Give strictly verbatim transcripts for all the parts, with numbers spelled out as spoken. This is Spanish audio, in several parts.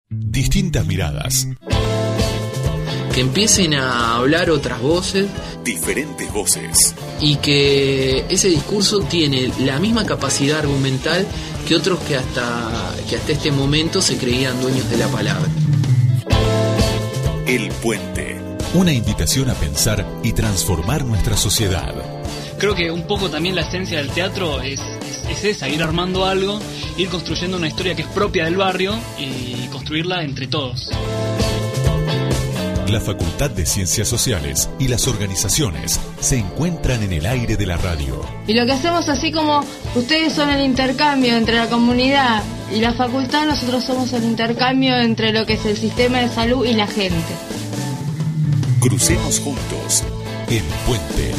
Distintas miradas. Que empiecen a hablar otras voces. Diferentes voces. Y que ese discurso tiene la misma capacidad argumental que otros que hasta, que hasta este momento se creían dueños de la palabra. El Puente. Una invitación a pensar y transformar nuestra sociedad. Creo que un poco también la esencia del teatro es, es, es esa, ir armando algo, ir construyendo una historia que es propia del barrio y construirla entre todos. La Facultad de Ciencias Sociales y las organizaciones se encuentran en el aire de la radio. Y lo que hacemos, así como ustedes son el intercambio entre la comunidad y la facultad, nosotros somos el intercambio entre lo que es el sistema de salud y la gente. Crucemos juntos El Puente.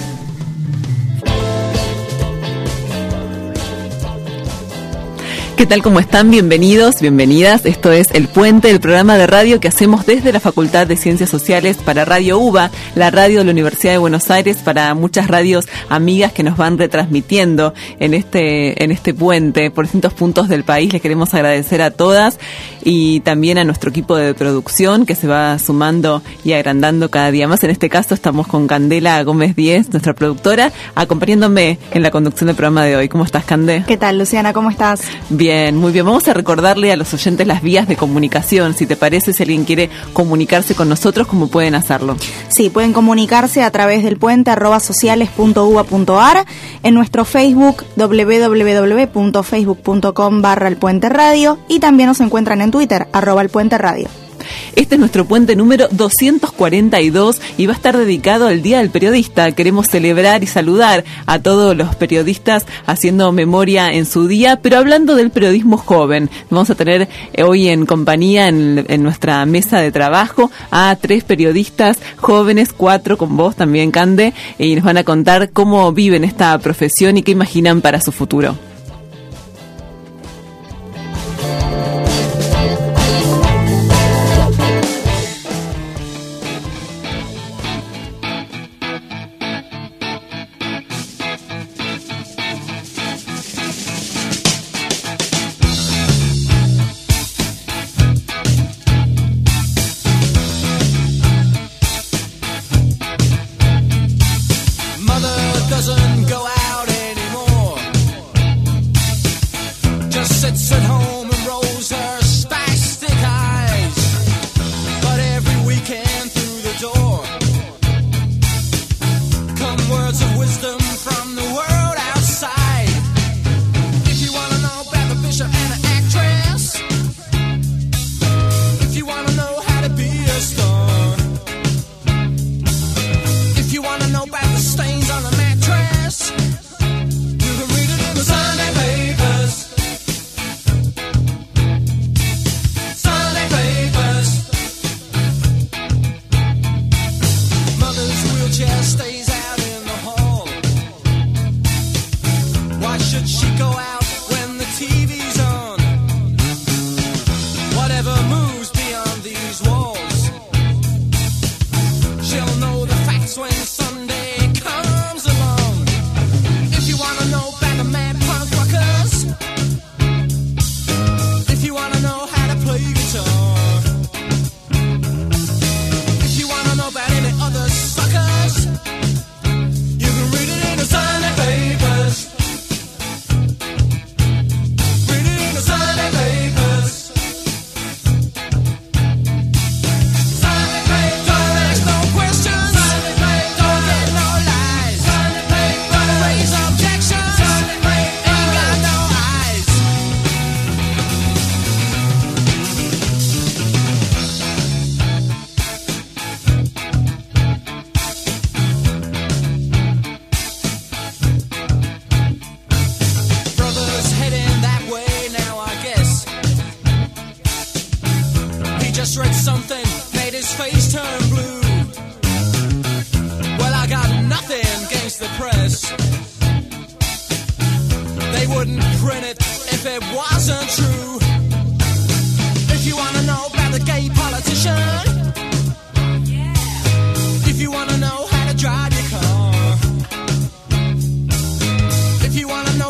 ¿Qué tal? ¿Cómo están? Bienvenidos, bienvenidas. Esto es El Puente, el programa de radio que hacemos desde la Facultad de Ciencias Sociales para Radio UBA, la radio de la Universidad de Buenos Aires, para muchas radios amigas que nos van retransmitiendo en este, en este puente por distintos puntos del país. Les queremos agradecer a todas y también a nuestro equipo de producción que se va sumando y agrandando cada día más. En este caso estamos con Candela Gómez Díez, nuestra productora, acompañándome en la conducción del programa de hoy. ¿Cómo estás, Candé? ¿Qué tal, Luciana? ¿Cómo estás? Bien. Bien, muy bien. Vamos a recordarle a los oyentes las vías de comunicación. Si te parece, si alguien quiere comunicarse con nosotros, ¿cómo pueden hacerlo? Sí, pueden comunicarse a través del puente arroba sociales punto uba punto ar, en nuestro Facebook doble u doble u doble u punto facebook punto com barra el puente radio, y también nos encuentran en Twitter arroba el puente radio. Este es nuestro puente número doscientos cuarenta y dos y va a estar dedicado al Día del Periodista. Queremos celebrar y saludar a todos los periodistas haciendo memoria en su día, pero hablando del periodismo joven. Vamos a tener hoy en compañía en, en nuestra mesa de trabajo a tres periodistas jóvenes, cuatro con vos también, Cande, y nos van a contar cómo viven esta profesión y qué imaginan para su futuro.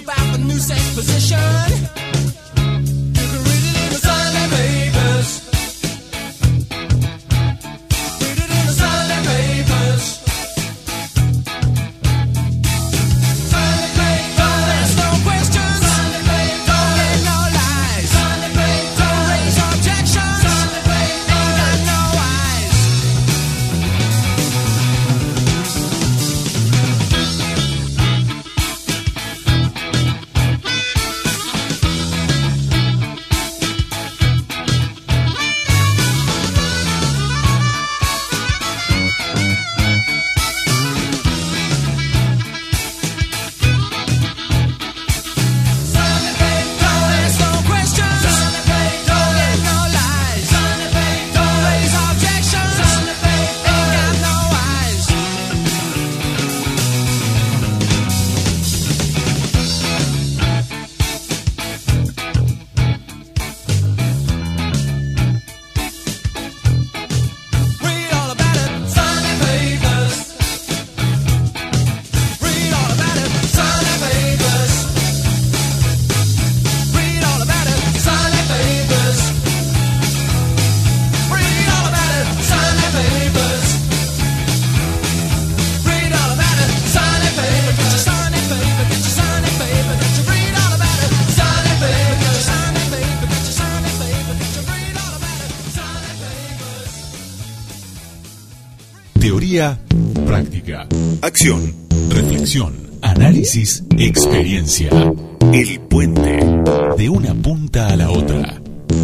Position, you can read it in the Sunday papers. Teoría, práctica, acción, reflexión, análisis, experiencia. El puente, de una punta a la otra.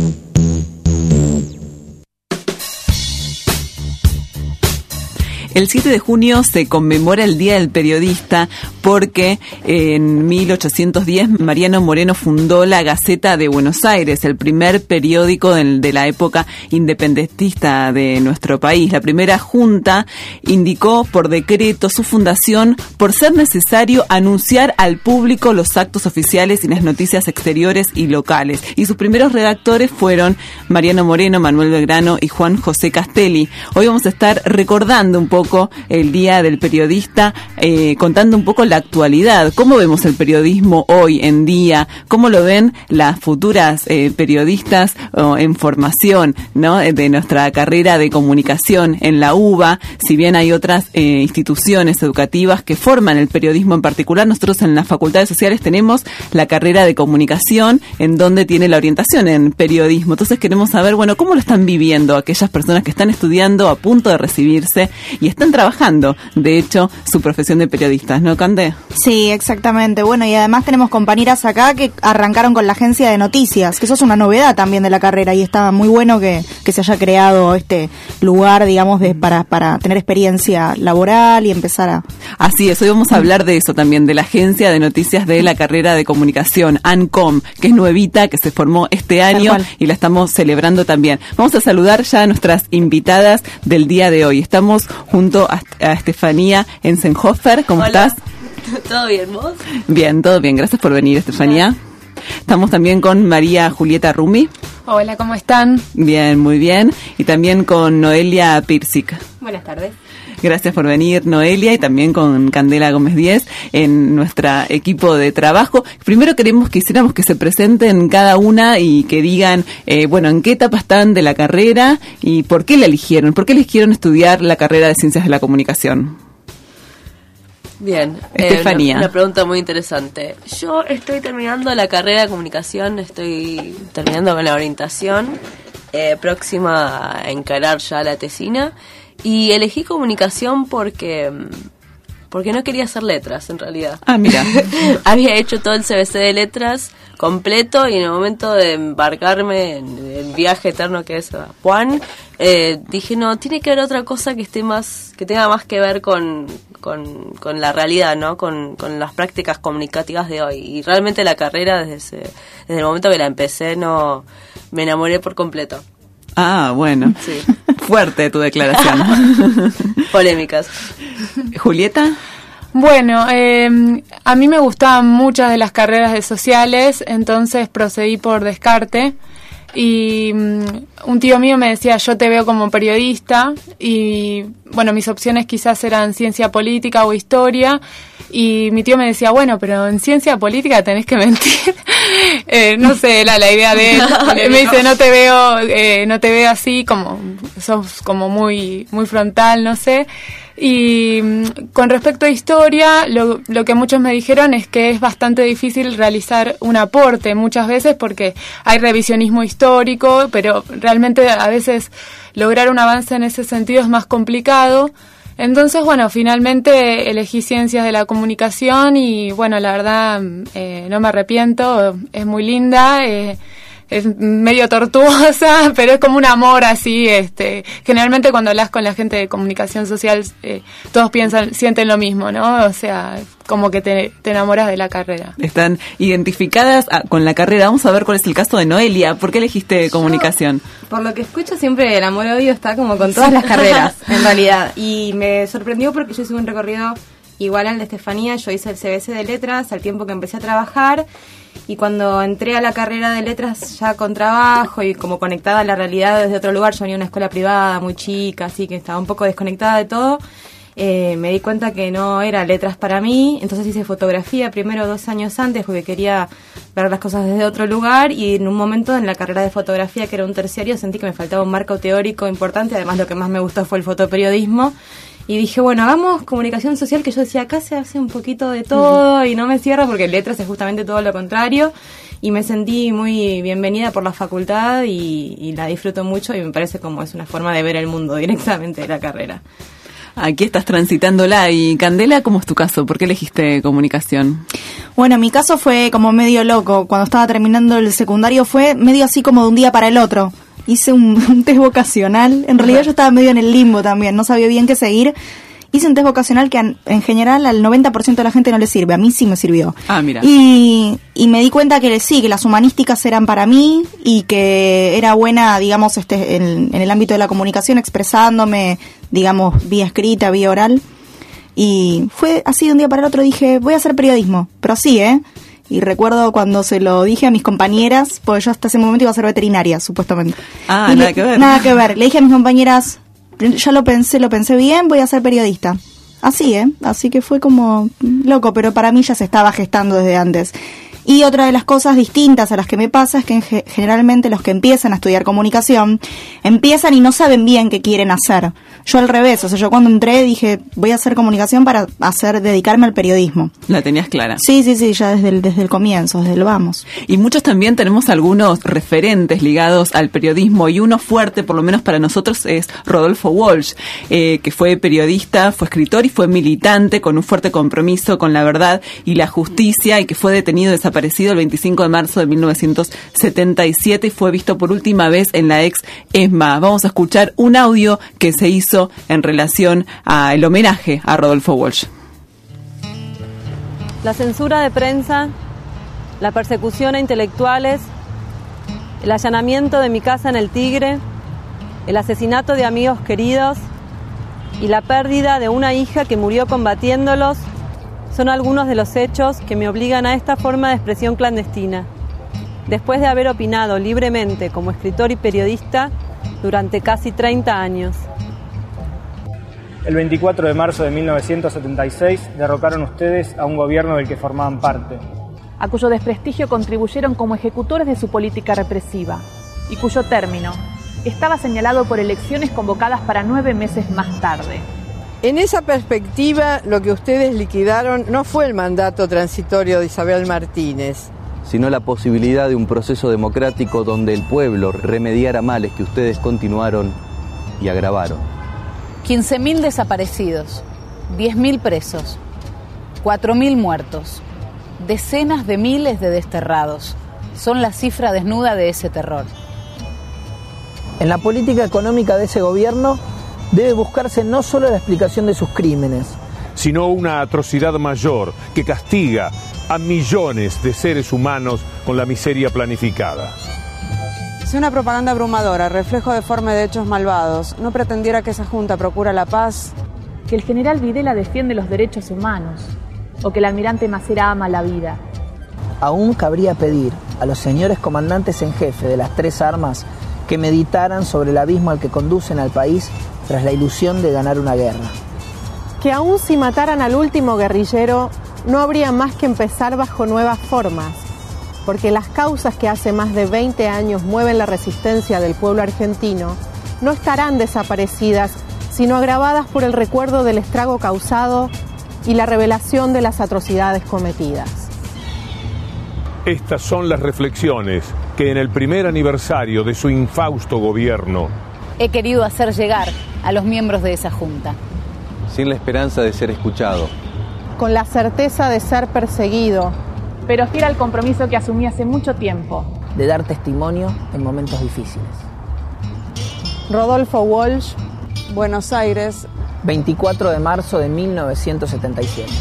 El siete de junio se conmemora el Día del Periodista porque en mil ochocientos diez Mariano Moreno fundó la Gaceta de Buenos Aires, el primer periódico de, de la época independentista de nuestro país. La primera junta indicó por decreto su fundación por ser necesario anunciar al público los actos oficiales y las noticias exteriores y locales. Y sus primeros redactores fueron Mariano Moreno, Manuel Belgrano y Juan José Castelli. Hoy vamos a estar recordando un poco el Día del Periodista, eh, contando un poco la actualidad, cómo vemos el periodismo hoy en día, cómo lo ven las futuras eh, periodistas oh, en formación, ¿no?, de nuestra carrera de comunicación en la U B A. Si bien hay otras eh, instituciones educativas que forman el periodismo en particular, nosotros en las facultades sociales tenemos la carrera de comunicación, en donde tiene la orientación en periodismo. Entonces queremos saber, bueno, cómo lo están viviendo aquellas personas que están estudiando, a punto de recibirse y están trabajando, de hecho, su profesión de periodistas, ¿no, Cande? Sí, exactamente. Bueno, y además tenemos compañeras acá que arrancaron con la agencia de noticias, que eso es una novedad también de la carrera y está muy bueno que, que se haya creado este lugar, digamos, de, para, para tener experiencia laboral y empezar a... Así es, hoy vamos a hablar de eso también, de la agencia de noticias de la carrera de comunicación, ANCOM, que es nuevita, que se formó este año y la estamos celebrando también. Vamos a saludar ya a nuestras invitadas del día de hoy. Estamos junto a, a Estefanía Ensenhofer. ¿Cómo Hola. estás? ¿Todo bien, vos? Bien, todo bien. Gracias por venir, Estefanía. Hola. Estamos también con María Julieta Rumi. Hola, ¿cómo están? Bien, muy bien. Y también con Noelia Pirsic. Buenas tardes. Gracias por venir, Noelia, y también con Candela Gómez Díez en nuestro equipo de trabajo. Primero queremos que hiciéramos que se presenten cada una y que digan, eh, bueno, en qué etapa están de la carrera y por qué la eligieron, por qué eligieron estudiar la carrera de Ciencias de la Comunicación. Bien, Estefanía. Eh, una, una pregunta muy interesante. Yo estoy terminando la carrera de comunicación, estoy terminando con la orientación, eh, próxima a encarar ya la tesina. Y elegí comunicación porque porque no quería hacer letras, en realidad. Ah, mira. Había hecho todo el C B C de letras completo y en el momento de embarcarme en el viaje eterno que es a Juan, eh, dije, no, tiene que haber otra cosa que esté más, que tenga más que ver con, con, con la realidad, ¿no? Con, con las prácticas comunicativas de hoy. Y realmente la carrera, desde, ese, desde el momento que la empecé, no me enamoré por completo. Ah, bueno. Sí. Fuerte tu declaración. Polémicas. ¿Julieta? Bueno, eh, a mí me gustaban muchas de las carreras de sociales, entonces procedí por descarte. Y um, un tío mío me decía, yo te veo como periodista, y bueno, mis opciones quizás eran ciencia política o historia, y mi tío me decía, bueno, pero en ciencia política tenés que mentir. eh, no sé, era la idea de él. Me dice, no te veo, eh, no te veo así, como sos como muy, muy frontal, no sé. Y con respecto a historia, lo, lo que muchos me dijeron es que es bastante difícil realizar un aporte muchas veces porque hay revisionismo histórico, pero realmente a veces lograr un avance en ese sentido es más complicado. Entonces, bueno, finalmente elegí Ciencias de la Comunicación y, bueno, la verdad eh, no me arrepiento, es muy linda, eh, es medio tortuosa, pero es como un amor así. Este, generalmente cuando hablas con la gente de comunicación social, eh, todos piensan, sienten lo mismo, ¿no? O sea, como que te, te enamoras de la carrera. Están identificadas a, con la carrera. Vamos a ver cuál es el caso de Noelia. ¿Por qué elegiste comunicación? Yo, por lo que escucho, siempre el amor-odio está como con todas las carreras, en realidad. Y me sorprendió porque yo hice un recorrido igual al de Estefanía. Yo hice el C B C de letras al tiempo que empecé a trabajar. Y cuando entré a la carrera de letras ya con trabajo y como conectada a la realidad desde otro lugar, yo venía a una escuela privada muy chica, así que estaba un poco desconectada de todo, eh, me di cuenta que no era letras para mí. Entonces hice fotografía primero dos años antes porque quería ver las cosas desde otro lugar, y en un momento en la carrera de fotografía, que era un terciario, sentí que me faltaba un marco teórico importante. Además, lo que más me gustó fue el fotoperiodismo. Y dije, bueno, hagamos comunicación social, que yo decía, acá se hace un poquito de todo uh-huh. y no me cierra, porque letras es justamente todo lo contrario. Y me sentí muy bienvenida por la facultad y, y la disfruto mucho, y me parece como es una forma de ver el mundo directamente de la carrera. Aquí estás transitándola. Y Candela, ¿cómo es tu caso? ¿Por qué elegiste comunicación? Bueno, mi caso fue como medio loco. Cuando estaba terminando el secundario fue medio así como de un día para el otro. Hice un, un test vocacional. En realidad yo estaba medio en el limbo también, no sabía bien qué seguir. Hice un test vocacional que en, en general al noventa por ciento de la gente no le sirve. A mí sí me sirvió. Ah, mira. Y, y me di cuenta que sí, que las humanísticas eran para mí y que era buena, digamos, este en, en el ámbito de la comunicación, expresándome, digamos, vía escrita, vía oral. Y fue así de un día para el otro, dije, voy a hacer periodismo. Pero así, ¿eh? Y recuerdo cuando se lo dije a mis compañeras, porque yo hasta ese momento iba a ser veterinaria, supuestamente. Ah, y nada le, que ver. Nada que ver. Le dije a mis compañeras, ya lo pensé, lo pensé bien, voy a ser periodista. Así, ¿eh? Así que fue como loco, pero para mí ya se estaba gestando desde antes. Y otra de las cosas distintas a las que me pasa es que en ge- generalmente los que empiezan a estudiar comunicación empiezan y no saben bien qué quieren hacer. Yo al revés, o sea, yo cuando entré dije, voy a hacer comunicación para hacer dedicarme al periodismo. La tenías clara. Sí, sí, sí, ya desde el, desde el comienzo, desde el vamos. Y muchos también tenemos algunos referentes ligados al periodismo, y uno fuerte, por lo menos para nosotros, es Rodolfo Walsh, eh, que fue periodista, fue escritor y fue militante con un fuerte compromiso con la verdad y la justicia, y que fue detenido desaparecido el veinticinco de marzo de mil novecientos setenta y siete y fue visto por última vez en la ex ESMA. Vamos a escuchar un audio que se hizo en relación al homenaje a Rodolfo Walsh. La censura de prensa, la persecución a intelectuales, el allanamiento de mi casa en El Tigre, el asesinato de amigos queridos y la pérdida de una hija que murió combatiéndolos son algunos de los hechos que me obligan a esta forma de expresión clandestina, después de haber opinado libremente como escritor y periodista durante casi treinta años. El veinticuatro de marzo de mil novecientos setenta y seis derrocaron ustedes a un gobierno del que formaban parte, a cuyo desprestigio contribuyeron como ejecutores de su política represiva, y cuyo término estaba señalado por elecciones convocadas para nueve meses más tarde. En esa perspectiva, lo que ustedes liquidaron no fue el mandato transitorio de Isabel Martínez, sino la posibilidad de un proceso democrático donde el pueblo remediara males que ustedes continuaron y agravaron. quince mil desaparecidos, diez mil presos, cuatro mil muertos, decenas de miles de desterrados. Son la cifra desnuda de ese terror. En la política económica de ese gobierno debe buscarse no solo la explicación de sus crímenes, sino una atrocidad mayor que castiga a millones de seres humanos con la miseria planificada. Si una propaganda abrumadora, reflejo deforme de hechos malvados, no pretendiera que esa junta procura la paz, que el general Videla defiende los derechos humanos, o que el almirante Macera ama la vida. Aún cabría pedir a los señores comandantes en jefe de las tres armas que meditaran sobre el abismo al que conducen al país tras la ilusión de ganar una guerra. Que aún si mataran al último guerrillero, no habría más que empezar bajo nuevas formas, porque las causas que hace más de veinte años mueven la resistencia del pueblo argentino no estarán desaparecidas, sino agravadas por el recuerdo del estrago causado y la revelación de las atrocidades cometidas. Estas son las reflexiones que en el primer aniversario de su infausto gobierno he querido hacer llegar a los miembros de esa junta. Sin la esperanza de ser escuchado, con la certeza de ser perseguido, pero fiel al compromiso que asumí hace mucho tiempo, de dar testimonio en momentos difíciles. Rodolfo Walsh, Buenos Aires, veinticuatro de marzo de mil novecientos setenta y siete.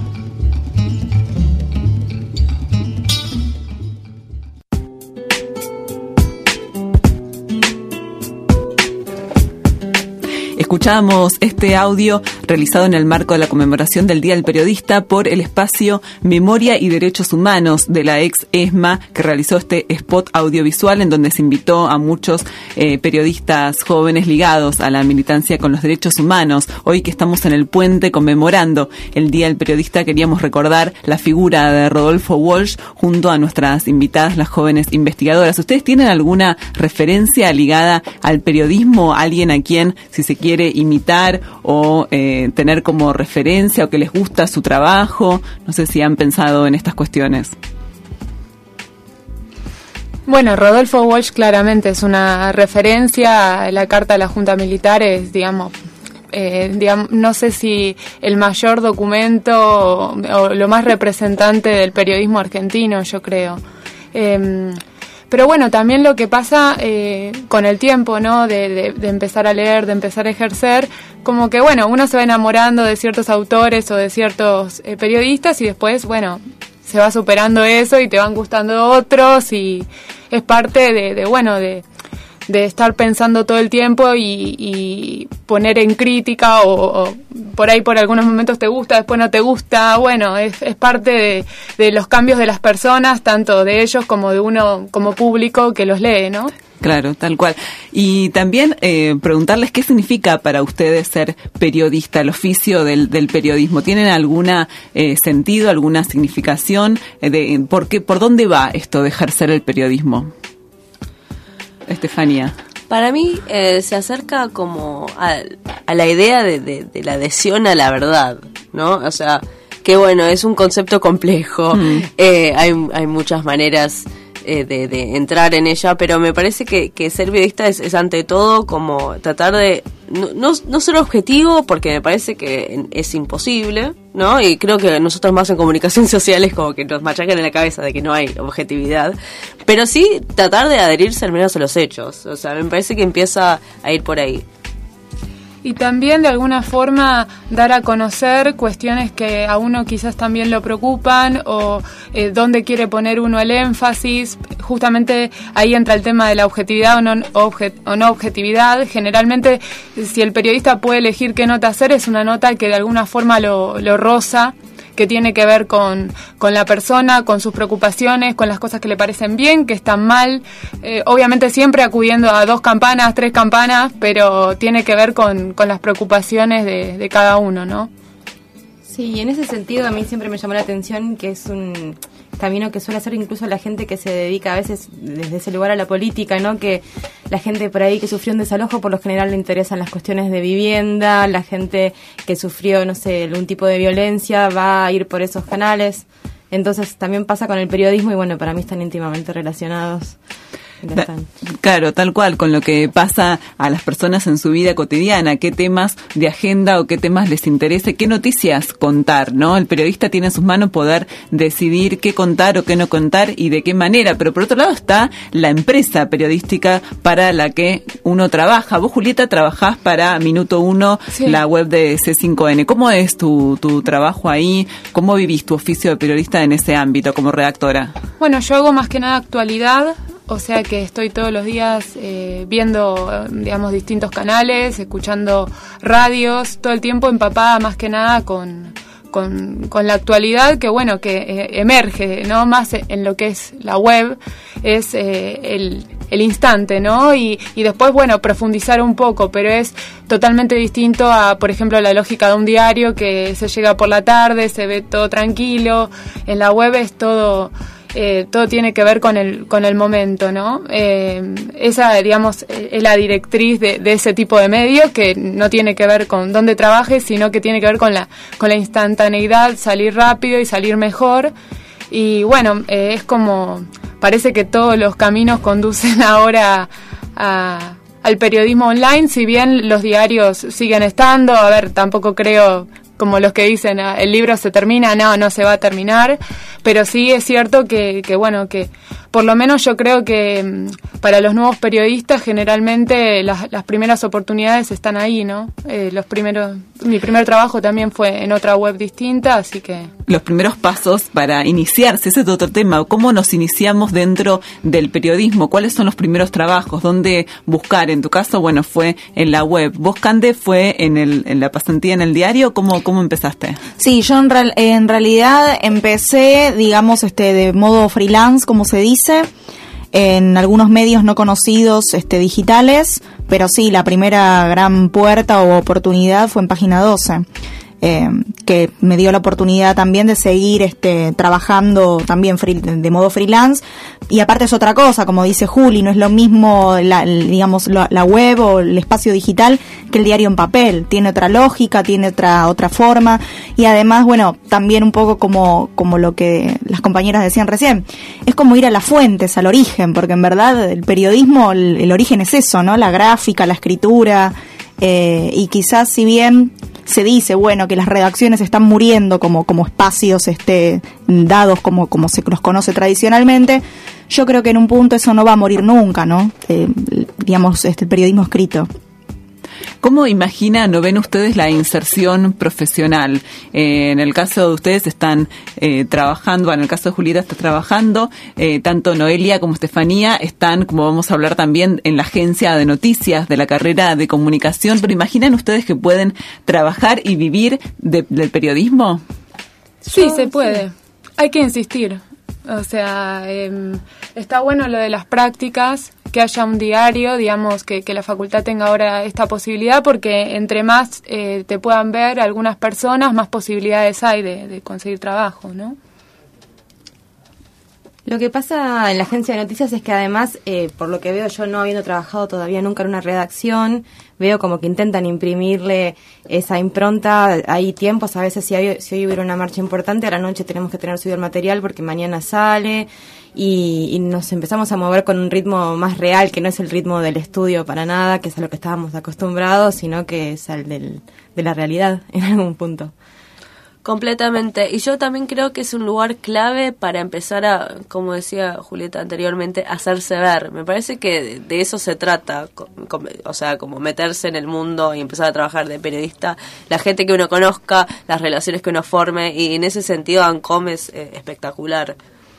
Escuchamos este audio realizado en el marco de la conmemoración del Día del Periodista por el espacio Memoria y Derechos Humanos de la ex ESMA, que realizó este spot audiovisual en donde se invitó a muchos eh, periodistas jóvenes ligados a la militancia con los derechos humanos. Hoy que estamos en el puente conmemorando el Día del Periodista, queríamos recordar la figura de Rodolfo Walsh junto a nuestras invitadas, las jóvenes investigadoras. ¿Ustedes tienen alguna referencia ligada al periodismo? ¿Alguien a quien, si se quiere imitar o eh, tener como referencia, o que les gusta su trabajo? No sé si han pensado en estas cuestiones. Bueno, Rodolfo Walsh claramente es una referencia. La Carta de la Junta Militar es, digamos, eh, digamos, no sé si el mayor documento o, o lo más representante del periodismo argentino, yo creo. Eh, Pero bueno, también lo que pasa eh, con el tiempo, ¿no? De, de, de empezar a leer, de empezar a ejercer, como que, bueno, uno se va enamorando de ciertos autores o de ciertos eh, periodistas y después, bueno, se va superando eso y te van gustando otros y es parte de, de bueno, de, de estar pensando todo el tiempo y, y poner en crítica o, o por ahí por algunos momentos te gusta, después no te gusta. Bueno, es, es parte de, de los cambios de las personas, tanto de ellos como de uno como público que los lee, ¿no? Claro, tal cual. Y también eh, preguntarles qué significa para ustedes ser periodista, el oficio del, del periodismo. ¿Tienen alguna eh, sentido, alguna significación? Eh, de, ¿por qué, por dónde va esto de ejercer el periodismo? Estefanía. Para mí eh, se acerca como a, a la idea de, de, de la adhesión a la verdad, ¿no? O sea, que bueno, es un concepto complejo, mm. eh, hay, hay muchas maneras eh, de, de entrar en ella, pero me parece que, que ser periodista es, es ante todo como tratar de no, no, no ser objetivo, porque me parece que es imposible, ¿no? Y creo que nosotros más en comunicación social es como que nos machacan en la cabeza de que no hay objetividad, pero sí tratar de adherirse al menos a los hechos. O sea, me parece que empieza a ir por ahí. Y también de alguna forma dar a conocer cuestiones que a uno quizás también lo preocupan o eh, dónde quiere poner uno el énfasis. Justamente ahí entra el tema de la objetividad o no, objet, o no objetividad. Generalmente si el periodista puede elegir qué nota hacer, es una nota que de alguna forma lo, lo roza, que tiene que ver con, con la persona, con sus preocupaciones, con las cosas que le parecen bien, que están mal, eh, obviamente siempre acudiendo a dos campanas, tres campanas, pero tiene que ver con, con las preocupaciones de, de cada uno, ¿no? Sí, y en ese sentido a mí siempre me llamó la atención que es un camino que suele hacer incluso la gente que se dedica a veces desde ese lugar a la política, ¿no? Que la gente por ahí que sufrió un desalojo por lo general le interesan las cuestiones de vivienda, la gente que sufrió, no sé, algún tipo de violencia va a ir por esos canales. Entonces también pasa con el periodismo y bueno, para mí están íntimamente relacionados. Da, claro, tal cual, con lo que pasa a las personas en su vida cotidiana, qué temas de agenda o qué temas les interese, qué noticias contar, ¿no? El periodista tiene en sus manos poder decidir qué contar o qué no contar y de qué manera, pero por otro lado está la empresa periodística para la que uno trabaja. Vos, Julieta, trabajás para Minuto Uno, sí, la web de C cinco N. ¿Cómo es tu, tu trabajo ahí? ¿Cómo vivís tu oficio de periodista en ese ámbito como redactora? Bueno, yo hago más que nada actualidad. O sea que estoy todos los días eh, viendo, digamos, distintos canales, escuchando radios, todo el tiempo empapada más que nada con, con, con la actualidad que, bueno, que eh, emerge, ¿no? Más en lo que es la web, es eh, el, el instante, ¿no? Y, y después, bueno, profundizar un poco, pero es totalmente distinto a, por ejemplo, la lógica de un diario que se llega por la tarde, se ve todo tranquilo. En la web es todo... Eh, todo tiene que ver con el con el momento, ¿no? Eh, esa, digamos, es la directriz de, de ese tipo de medios, que no tiene que ver con dónde trabajes, sino que tiene que ver con la con la instantaneidad, salir rápido y salir mejor. Y bueno, eh, es como, parece que todos los caminos conducen ahora a, al periodismo online, si bien los diarios siguen estando. A ver, tampoco creo... como los que dicen, el libro se termina, no, no se va a terminar, pero sí es cierto que, que bueno, que por lo menos yo creo que para los nuevos periodistas generalmente las, las primeras oportunidades están ahí, ¿no? Eh, los primeros, mi primer trabajo también fue en otra web distinta, así que... Los primeros pasos para iniciarse, ese es otro tema, ¿cómo nos iniciamos dentro del periodismo? ¿Cuáles son los primeros trabajos? ¿Dónde buscar? En tu caso, bueno, fue en la web. ¿Vos, Cande, fue en, el, en la pasantía en el diario? ¿Cómo ¿Cómo empezaste? Sí, yo en, real, en realidad empecé, digamos, este de modo freelance, como se dice, en algunos medios no conocidos, este digitales, pero sí, la primera gran puerta o oportunidad fue en Página doce. Eh, que me dio la oportunidad también de seguir este trabajando también free, de modo freelance, y aparte es otra cosa, como dice Juli, no es lo mismo la, digamos la, la web o el espacio digital que el diario en papel, tiene otra lógica, tiene otra otra forma, y además, bueno, también un poco como como lo que las compañeras decían recién, es como ir a las fuentes, al origen, porque en verdad el periodismo, el, el origen es eso, ¿no? La gráfica, la escritura. Eh, y quizás si bien se dice, bueno, que las redacciones están muriendo como, como espacios este, dados como, como se los conoce tradicionalmente, yo creo que en un punto eso no va a morir nunca, ¿no? Eh, digamos, este, el periodismo escrito. ¿Cómo imaginan o ven ustedes la inserción profesional? Eh, en el caso de ustedes están eh, trabajando, bueno, en el caso de Julieta está trabajando, eh, tanto Noelia como Estefanía están, como vamos a hablar también, en la agencia de noticias de la carrera de comunicación, pero ¿imaginan ustedes que pueden trabajar y vivir de, del periodismo? Sí, Yo, se puede. Sí. Hay que insistir. O sea, eh, está bueno lo de las prácticas, que haya un diario, digamos, que, que la facultad tenga ahora esta posibilidad, porque entre más eh, te puedan ver algunas personas, más posibilidades hay de, de conseguir trabajo, ¿no? Lo que pasa en la agencia de noticias es que además, eh, por lo que veo yo, no habiendo trabajado todavía nunca en una redacción, veo como que intentan imprimirle esa impronta. Hay tiempos, a veces si, hay, si hoy hubiera una marcha importante, a la noche tenemos que tener subido el material porque mañana sale, y, y nos empezamos a mover con un ritmo más real, que no es el ritmo del estudio para nada, que es a lo que estábamos acostumbrados, sino que es al del, de la realidad en algún punto. Completamente. Y yo también creo que es un lugar clave para empezar a, como decía Julieta anteriormente, hacerse ver. Me parece que de eso se trata, o sea, como meterse en el mundo y empezar a trabajar de periodista, la gente que uno conozca, las relaciones que uno forme, y en ese sentido ANCOM es eh, espectacular.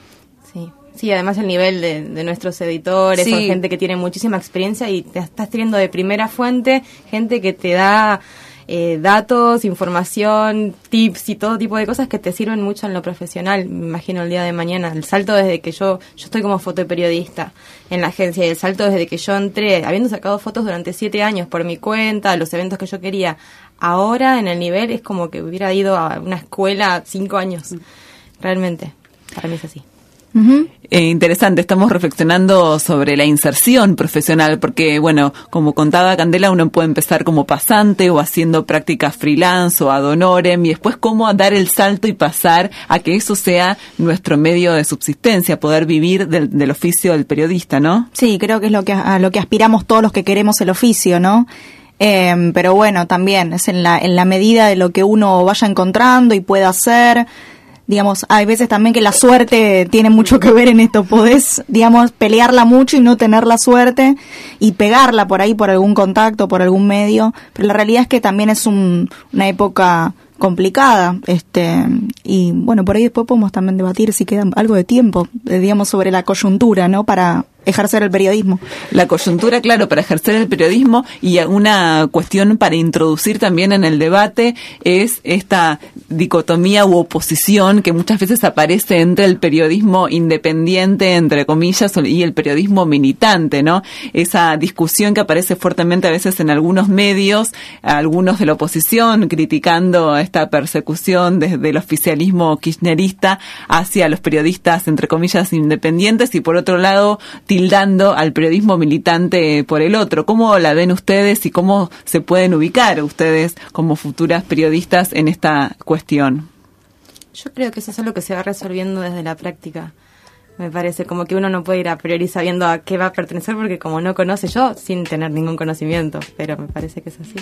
Sí. Sí, además el nivel de, de nuestros editores, sí. Son gente que tiene muchísima experiencia y te estás teniendo de primera fuente gente que te da eh, datos, información, tips y todo tipo de cosas que te sirven mucho en lo profesional. Me imagino el día de mañana, el salto desde que yo, yo estoy como fotoperiodista en la agencia, y el salto desde que yo entré, habiendo sacado fotos durante siete años por mi cuenta, los eventos que yo quería, ahora en el nivel es como que hubiera ido a una escuela cinco años. Realmente, para mí es así. Uh-huh. Eh, interesante, estamos reflexionando sobre la inserción profesional, porque bueno, como contaba Candela, uno puede empezar como pasante o haciendo prácticas freelance o ad honorem, y después cómo dar el salto y pasar a que eso sea nuestro medio de subsistencia, poder vivir del, del oficio del periodista, ¿no? Sí, creo que es lo que a lo que aspiramos todos los que queremos el oficio, ¿no? Eh, pero bueno, también es en la en la medida de lo que uno vaya encontrando y pueda hacer. Digamos, hay veces también que la suerte tiene mucho que ver en esto. Podés, digamos, pelearla mucho y no tener la suerte y pegarla por ahí, por algún contacto, por algún medio. Pero la realidad es que también es un, una época complicada. este Y bueno, por ahí después podemos también debatir si queda algo de tiempo, digamos, sobre la coyuntura, ¿no? Para ejercer el periodismo. La coyuntura, claro, para ejercer el periodismo, y una cuestión para introducir también en el debate es esta dicotomía u oposición que muchas veces aparece entre el periodismo independiente, entre comillas, y el periodismo militante, ¿no? Esa discusión que aparece fuertemente a veces en algunos medios, algunos de la oposición criticando esta persecución desde el oficialismo kirchnerista hacia los periodistas, entre comillas, independientes, y por otro lado tildando al periodismo militante por el otro. ¿Cómo la ven ustedes y cómo se pueden ubicar ustedes como futuras periodistas en esta cuestión? Yo creo que eso es algo que se va resolviendo desde la práctica. Me parece como que uno no puede ir a priori sabiendo a qué va a pertenecer, porque como no conoce, yo sin tener ningún conocimiento, pero me parece que es así.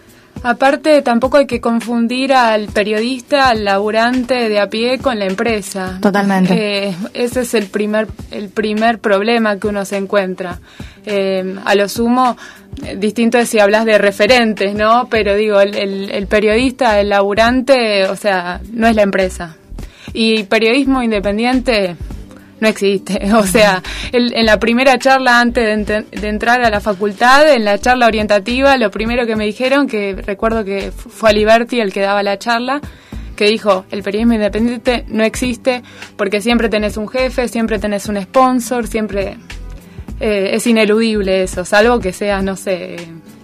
Aparte, tampoco hay que confundir al periodista, al laburante de a pie con la empresa. Totalmente. Eh, ese es el primer el primer problema que uno se encuentra. Eh, a lo sumo, eh, distinto es si hablas de referentes, ¿no? Pero digo, el, el, el periodista, el laburante, o sea, no es la empresa. Y periodismo independiente no existe. O sea, el, en la primera charla antes de, ent- de entrar a la facultad, en la charla orientativa, lo primero que me dijeron, que recuerdo que fue Aliberti el que daba la charla, que dijo, el periodismo independiente no existe porque siempre tenés un jefe, siempre tenés un sponsor, siempre eh, es ineludible eso, salvo que seas, no sé,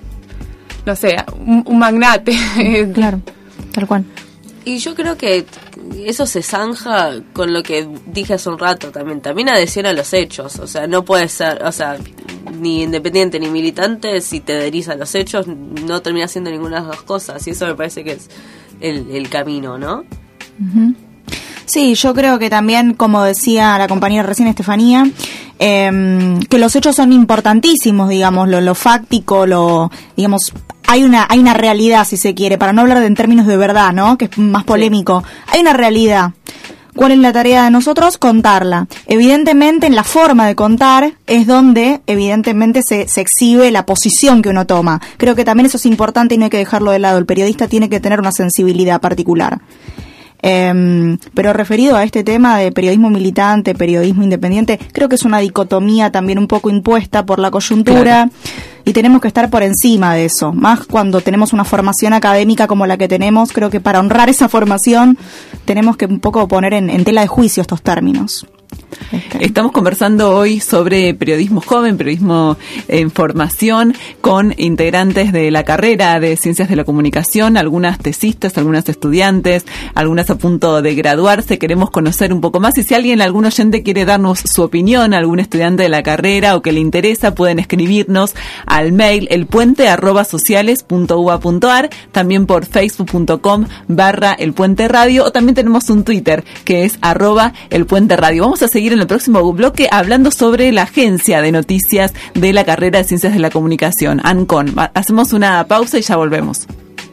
no sé, un, un magnate. Claro, tal cual. Y yo creo que eso se zanja con lo que dije hace un rato también. También adhesión a los hechos. O sea, no puedes ser, o sea, ni independiente ni militante si te adherís a los hechos, no terminas haciendo ninguna de las dos cosas. Y eso me parece que es el, el camino, ¿no? Uh-huh. Sí, yo creo que también, como decía la compañera recién Estefanía, eh, que los hechos son importantísimos, digamos, lo, lo fáctico, lo, digamos, hay una hay una realidad, si se quiere, para no hablar de en términos de verdad, ¿no? Que es más polémico. Sí. Hay una realidad. ¿Cuál es la tarea de nosotros? Contarla. Evidentemente, en la forma de contar es donde, evidentemente, se, se exhibe la posición que uno toma. Creo que también eso es importante y no hay que dejarlo de lado. El periodista tiene que tener una sensibilidad particular. Eh, pero referido a este tema de periodismo militante, periodismo independiente, creo que es una dicotomía también un poco impuesta por la coyuntura, claro. Y tenemos que estar por encima de eso, más cuando tenemos una formación académica como la que tenemos. Creo que para honrar esa formación tenemos que un poco poner en, en tela de juicio estos términos. Estamos conversando hoy sobre periodismo joven, periodismo en formación, con integrantes de la carrera de Ciencias de la Comunicación, algunas tesistas, algunas estudiantes, algunas a punto de graduarse. Queremos conocer un poco más y si alguien, algún oyente quiere darnos su opinión, algún estudiante de la carrera o que le interesa, pueden escribirnos al mail elpuente arroba sociales punto uva punto ar, también por facebook punto com barra elpuente radio, o también tenemos un Twitter que es arroba elpuente radio. Vamos a seguir en el próximo bloque hablando sobre la agencia de noticias de la carrera de Ciencias de la Comunicación, ANCOM. Hacemos una pausa y ya volvemos.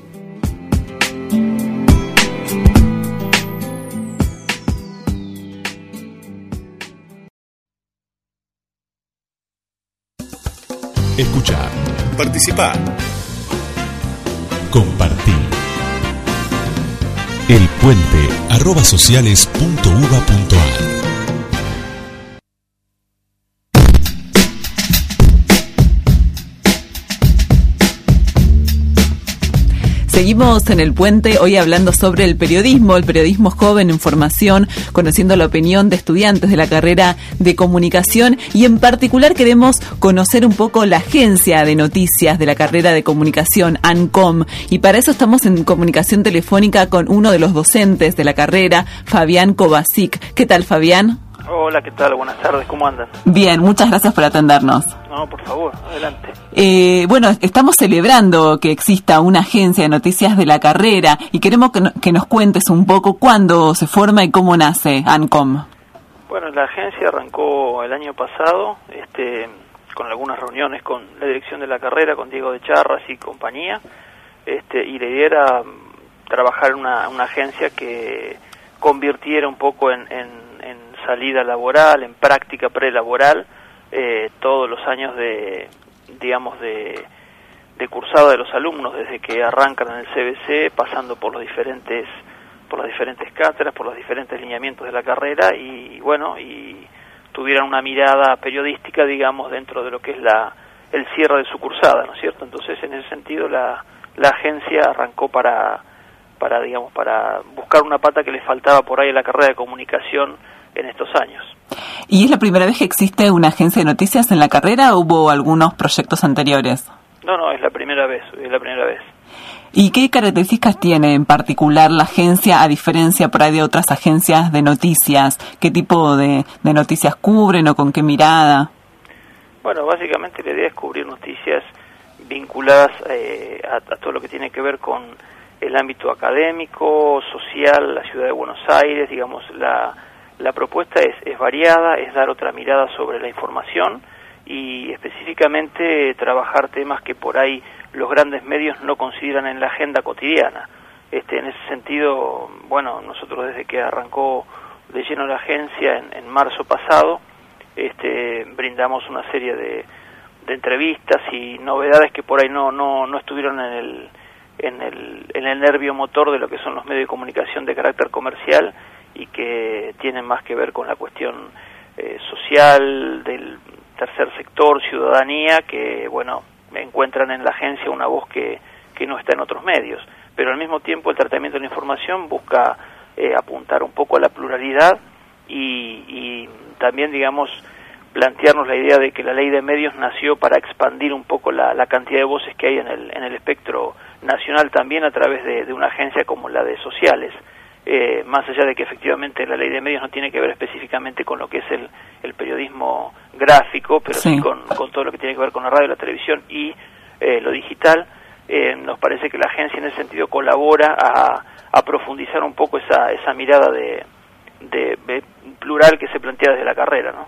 Escuchar, participar, compartir. El Puente arroba sociales punto uva punto ar. Seguimos en El Puente, hoy hablando sobre el periodismo, el periodismo joven en formación, conociendo la opinión de estudiantes de la carrera de comunicación y en particular queremos conocer un poco la agencia de noticias de la carrera de comunicación, ANCOM, y para eso estamos en comunicación telefónica con uno de los docentes de la carrera, Fabián Kovacic. ¿Qué tal, Fabián? Hola, ¿qué tal? Buenas tardes, ¿cómo andan? Bien, muchas gracias por atendernos. No, por favor, adelante. Eh, bueno, estamos celebrando que exista una agencia de noticias de la carrera y queremos que, no, que nos cuentes un poco cuándo se forma y cómo nace ANCOM. Bueno, la agencia arrancó el año pasado, este, con algunas reuniones con la dirección de la carrera, con Diego de Charras y compañía, este, y la idea era trabajar en una, una agencia que convirtiera un poco en, en, en salida laboral, en práctica prelaboral, eh, todos los años de, digamos, de, de cursada de los alumnos, desde que arrancan en el C B C, pasando por los diferentes, por las diferentes cátedras, por los diferentes lineamientos de la carrera, y bueno, y tuvieran una mirada periodística, digamos, dentro de lo que es la, el cierre de su cursada, ¿no es cierto? Entonces, en ese sentido, la, la agencia arrancó para, para, digamos, para buscar una pata que le faltaba por ahí a la carrera de comunicación en estos años. ¿Y es la primera vez que existe una agencia de noticias en la carrera o hubo algunos proyectos anteriores? No, no, es la primera vez, es la primera vez. ¿Y qué características tiene en particular la agencia a diferencia por ahí de otras agencias de noticias? ¿Qué tipo de, de noticias cubren o con qué mirada? Bueno, básicamente la idea es cubrir noticias vinculadas eh, a, a todo lo que tiene que ver con el ámbito académico, social, la ciudad de Buenos Aires, digamos, la... La propuesta es, es variada, es dar otra mirada sobre la información y específicamente trabajar temas que por ahí los grandes medios no consideran en la agenda cotidiana. Este, en ese sentido, bueno, nosotros desde que arrancó de lleno la agencia en, en marzo pasado, este, brindamos una serie de, de entrevistas y novedades que por ahí no, no, no estuvieron en el, en el, en el nervio motor de lo que son los medios de comunicación de carácter comercial, y que tienen más que ver con la cuestión eh, social, del tercer sector, ciudadanía, que, bueno, encuentran en la agencia una voz que, que no está en otros medios. Pero al mismo tiempo el tratamiento de la información busca eh, apuntar un poco a la pluralidad y, y también, digamos, plantearnos la idea de que la ley de medios nació para expandir un poco la, la cantidad de voces que hay en el, en el espectro nacional también a través de, de una agencia como la de Sociales. Eh, más allá de que efectivamente la ley de medios no tiene que ver específicamente con lo que es el, el periodismo gráfico, pero sí, sí con, con todo lo que tiene que ver con la radio, la televisión y eh, lo digital, eh, nos parece que la agencia en ese sentido colabora a, a profundizar un poco esa, esa mirada de, de, de plural que se plantea desde la carrera, ¿no?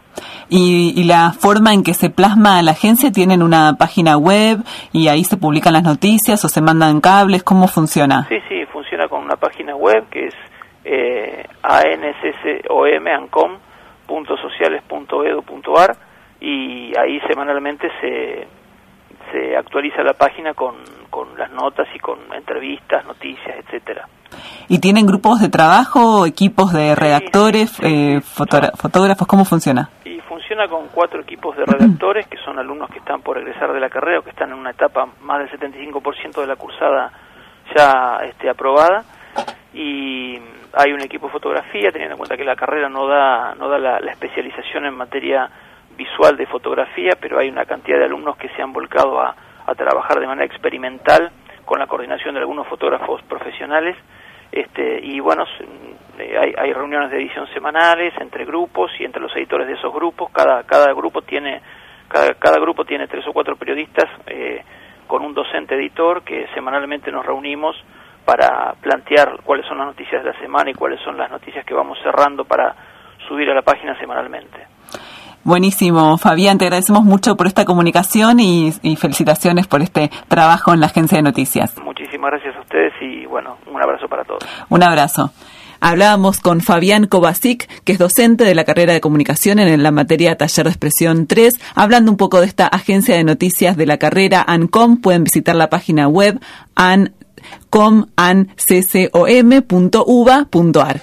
Y, y la forma en que se plasma la agencia, ¿tienen una página web y ahí se publican las noticias o se mandan cables? ¿Cómo funciona? Sí, sí, funciona con una página web que es eh, anscom, ancom punto sociales punto edu punto ar, y ahí semanalmente se, se actualiza la página con, con las notas y con entrevistas, noticias, etcétera. ¿Y tienen grupos de trabajo, equipos de redactores, sí, sí, eh, fotógra- fotógrafos? ¿Cómo funciona? Y funciona con cuatro equipos de redactores, que son alumnos que están por egresar de la carrera o que están en una etapa más del setenta y cinco por ciento de la cursada ya este, aprobada. Y hay un equipo de fotografía, teniendo en cuenta que la carrera no da, no da la, la especialización en materia visual de fotografía, pero hay una cantidad de alumnos que se han volcado a, a trabajar de manera experimental con la coordinación de algunos fotógrafos profesionales. Este, y bueno, hay, hay reuniones de edición semanales entre grupos y entre los editores de esos grupos. Cada, cada grupo tiene, cada, cada grupo tiene tres o cuatro periodistas eh, con un docente editor que semanalmente nos reunimos para plantear cuáles son las noticias de la semana y cuáles son las noticias que vamos cerrando para subir a la página semanalmente. Buenísimo, Fabián, te agradecemos mucho por esta comunicación y, y felicitaciones por este trabajo en la Agencia de Noticias. Muchísimas gracias a ustedes y bueno, un abrazo para todos. Un abrazo. Hablábamos con Fabián Kovacic, que es docente de la carrera de comunicación en la materia Taller de Expresión tres, hablando un poco de esta agencia de noticias de la carrera ANCOM. Pueden visitar la página web ancom punto uva punto ar.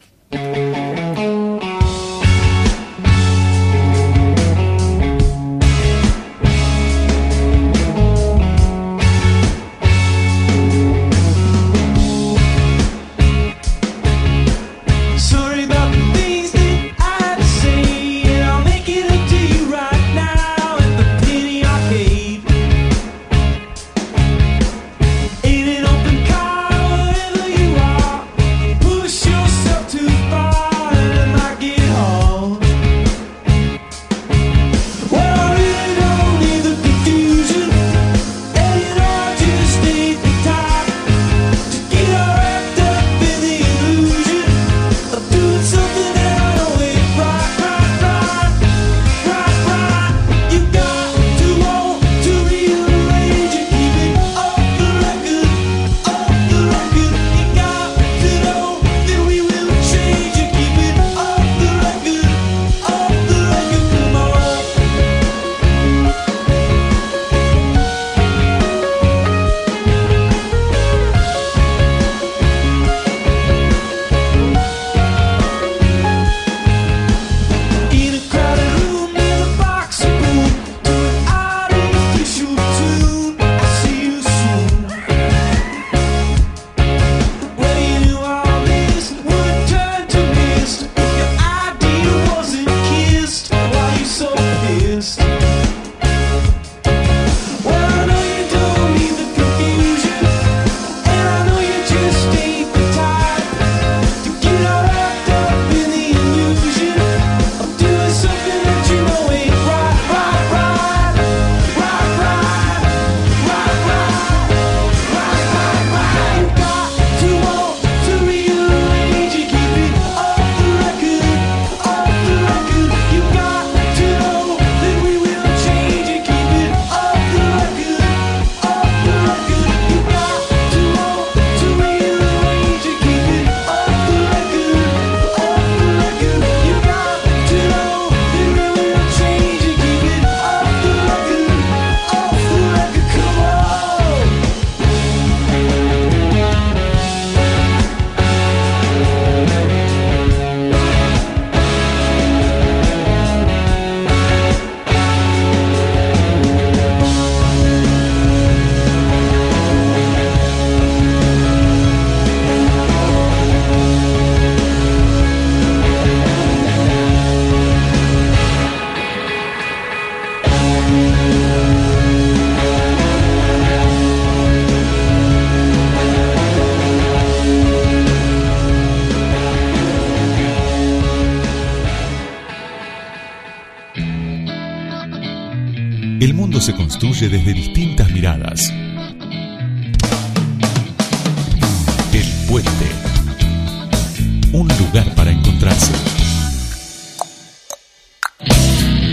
El mundo se construye desde distintas miradas. El Puente. Un lugar para encontrarse.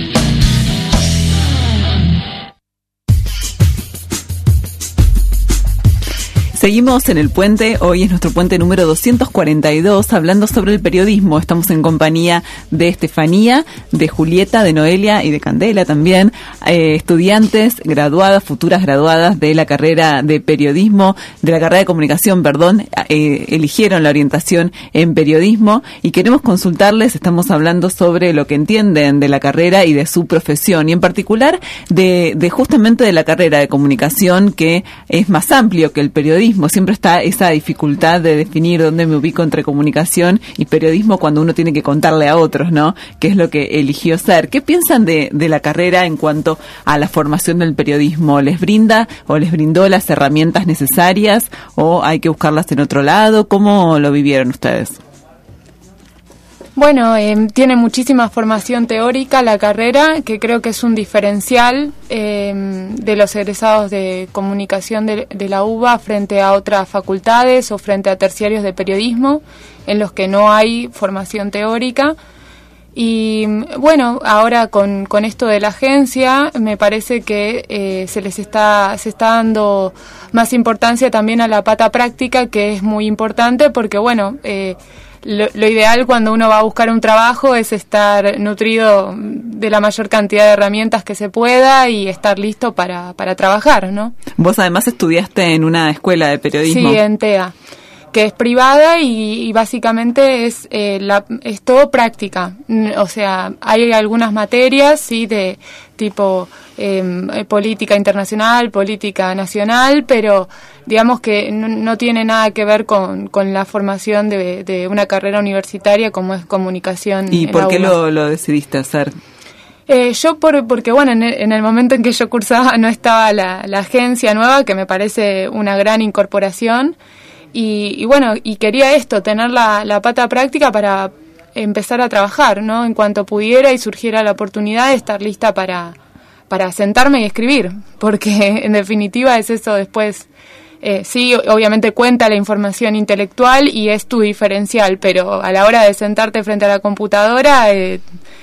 Seguimos en el puente, hoy es nuestro puente número doscientos cuarenta y dos, hablando sobre el periodismo. Estamos en compañía de Estefanía, de Julieta, de Noelia y de Candela también, eh, estudiantes graduadas, futuras graduadas de la carrera de periodismo, de la carrera de comunicación, perdón, eh, eligieron la orientación en periodismo y queremos consultarles, estamos hablando sobre lo que entienden de la carrera y de su profesión, y en particular de, de justamente de la carrera de comunicación, que es más amplio que el periodismo. Siempre está esa dificultad de definir dónde me ubico entre comunicación y periodismo cuando uno tiene que contarle a otros, ¿no?, qué es lo que eligió ser. ¿Qué piensan de, de la carrera en cuanto a la formación del periodismo? ¿Les brinda o les brindó las herramientas necesarias o hay que buscarlas en otro lado? ¿Cómo lo vivieron ustedes? Bueno, eh, tiene muchísima formación teórica la carrera, que creo que es un diferencial eh, de los egresados de comunicación de, de la U B A frente a otras facultades o frente a terciarios de periodismo, en los que no hay formación teórica. Y bueno, ahora con, con esto de la agencia, me parece que eh, se les está, se está dando más importancia también a la pata práctica, que es muy importante porque, bueno, eh, Lo, lo ideal cuando uno va a buscar un trabajo es estar nutrido de la mayor cantidad de herramientas que se pueda y estar listo para, para trabajar, ¿no? Vos además estudiaste en una escuela de periodismo. Sí, en T E A, que es privada y, y básicamente es, eh, la, es todo práctica. O sea, hay algunas materias, sí, de tipo eh, política internacional, política nacional, pero digamos que no, no tiene nada que ver con, con la formación de, de una carrera universitaria como es comunicación. ¿Y por qué lo, lo decidiste hacer? Eh, yo por, porque bueno, en el, en el momento en que yo cursaba no estaba la, la agencia nueva, que me parece una gran incorporación, y, y bueno, y quería esto, tener la, la pata práctica para empezar a trabajar, ¿no? En cuanto pudiera y surgiera la oportunidad de estar lista para, para sentarme y escribir, porque en definitiva es eso después. Eh, sí, obviamente cuenta la información intelectual y es tu diferencial, pero a la hora de sentarte frente a la computadora eh,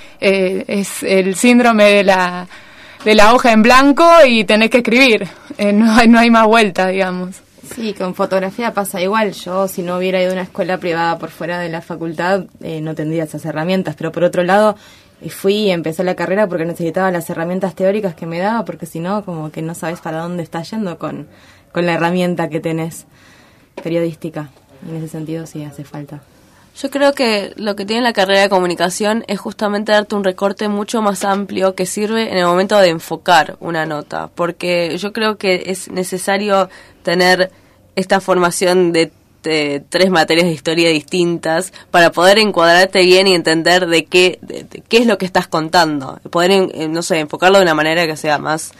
eh, es el síndrome de la de la hoja en blanco y tenés que escribir, eh, no, hay, no hay más vuelta, digamos. Sí, con fotografía pasa igual. Yo, si no hubiera ido a una escuela privada por fuera de la facultad, eh, no tendría esas herramientas, pero por otro lado fui y empecé la carrera porque necesitaba las herramientas teóricas que me daba, porque si no, como que no sabes para dónde estás yendo con con la herramienta que tenés periodística. En ese sentido sí hace falta. Yo creo que lo que tiene la carrera de comunicación es justamente darte un recorte mucho más amplio que sirve en el momento de enfocar una nota, porque yo creo que es necesario tener esta formación de, de tres materias de historia distintas para poder encuadrarte bien y entender de qué, de, de qué es lo que estás contando, poder, en, no sé, enfocarlo de una manera que sea más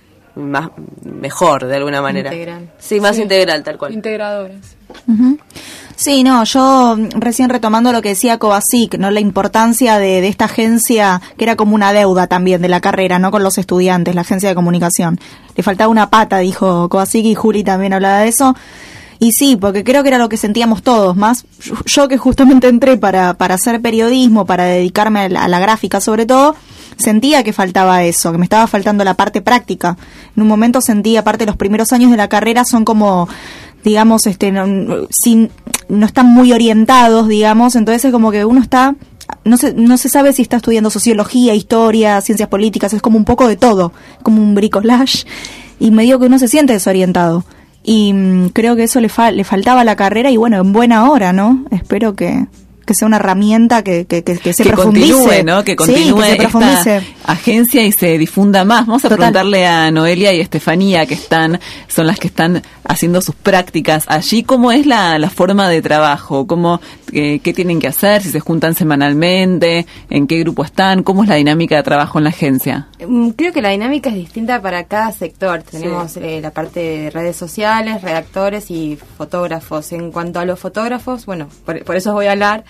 más mejor de alguna manera. Integral. Sí, más sí. integral, tal cual. Integradoras. Uh-huh. Sí, no, yo recién retomando lo que decía Kovacic, ¿no? La importancia de, de esta agencia, que era como una deuda también de la carrera, ¿no? Con los estudiantes, la agencia de comunicación. Le faltaba una pata, dijo Kovacic, y Juli también hablaba de eso. Y sí, porque creo que era lo que sentíamos todos, más yo que justamente entré para, para hacer periodismo, para dedicarme a la, a la gráfica sobre todo, sentía que faltaba eso, que me estaba faltando la parte práctica. En un momento sentí, aparte los primeros años de la carrera son como, digamos, este, no, sin, no están muy orientados, digamos, entonces es como que uno está, no se, no se sabe si está estudiando sociología, historia, ciencias políticas, es como un poco de todo, como un bricolage, y medio que uno se siente desorientado. Y mmm, creo que eso le, fa- le faltaba a la carrera y bueno, en buena hora, ¿no? Espero que... que sea una herramienta que, que, que, que se que profundice. Continúe, ¿no? Que continúe sí, que se profundice. Esta agencia y se difunda más. Vamos a Total. preguntarle a Noelia y Estefanía, que están, son las que están haciendo sus prácticas allí. ¿Cómo es la, la forma de trabajo? ¿Cómo, eh, qué tienen que hacer? ¿Si se juntan semanalmente? ¿En qué grupo están? ¿Cómo es la dinámica de trabajo en la agencia? Creo que la dinámica es distinta para cada sector. Tenemos sí. eh, la parte de redes sociales, redactores y fotógrafos. En cuanto a los fotógrafos, bueno, por, por eso voy a hablar.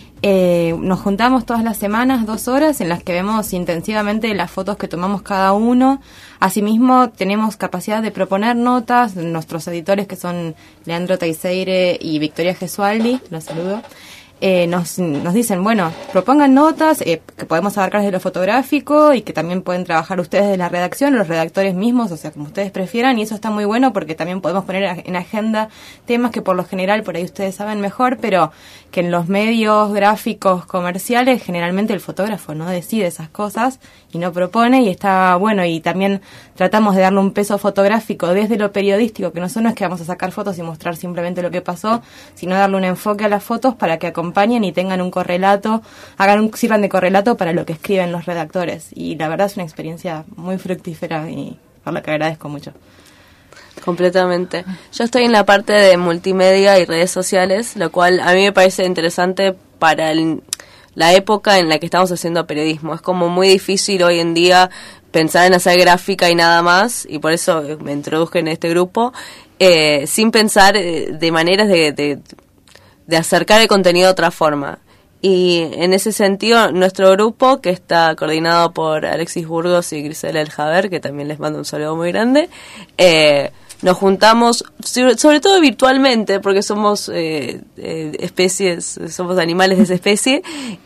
Eh, nos juntamos todas las semanas, dos horas, en las que vemos intensivamente las fotos que tomamos cada uno. Asimismo, tenemos capacidad de proponer notas. Nuestros editores, que son Leandro Teixeira y Victoria Gesualdi, los saludo, eh, nos, nos dicen, bueno, propongan notas eh, que podemos abarcar desde lo fotográfico y que también pueden trabajar ustedes de la redacción, los redactores mismos, o sea, como ustedes prefieran, y eso está muy bueno porque también podemos poner en agenda temas que por lo general por ahí ustedes saben mejor, pero que en los medios gráficos comerciales generalmente el fotógrafo no decide esas cosas y no propone, y está bueno, y también tratamos de darle un peso fotográfico desde lo periodístico, que no solo es que vamos a sacar fotos y mostrar simplemente lo que pasó, sino darle un enfoque a las fotos para que acompañen y tengan un correlato, hagan un, sirvan de correlato para lo que escriben los redactores, y la verdad es una experiencia muy fructífera y por la que agradezco mucho. Completamente. Yo estoy en la parte de multimedia y redes sociales, lo cual a mí me parece interesante para el, la época en la que estamos haciendo periodismo. Es como muy difícil hoy en día pensar en hacer gráfica y nada más, y por eso me introduje en este grupo, eh, sin pensar de maneras de, de, de acercar el contenido de otra forma. Y en ese sentido, nuestro grupo, que está coordinado por Alexis Burgos y Grisela El Javer, que también les mando un saludo muy grande, eh, nos juntamos, sobre todo virtualmente, porque somos eh, eh, especies, somos animales de esa especie,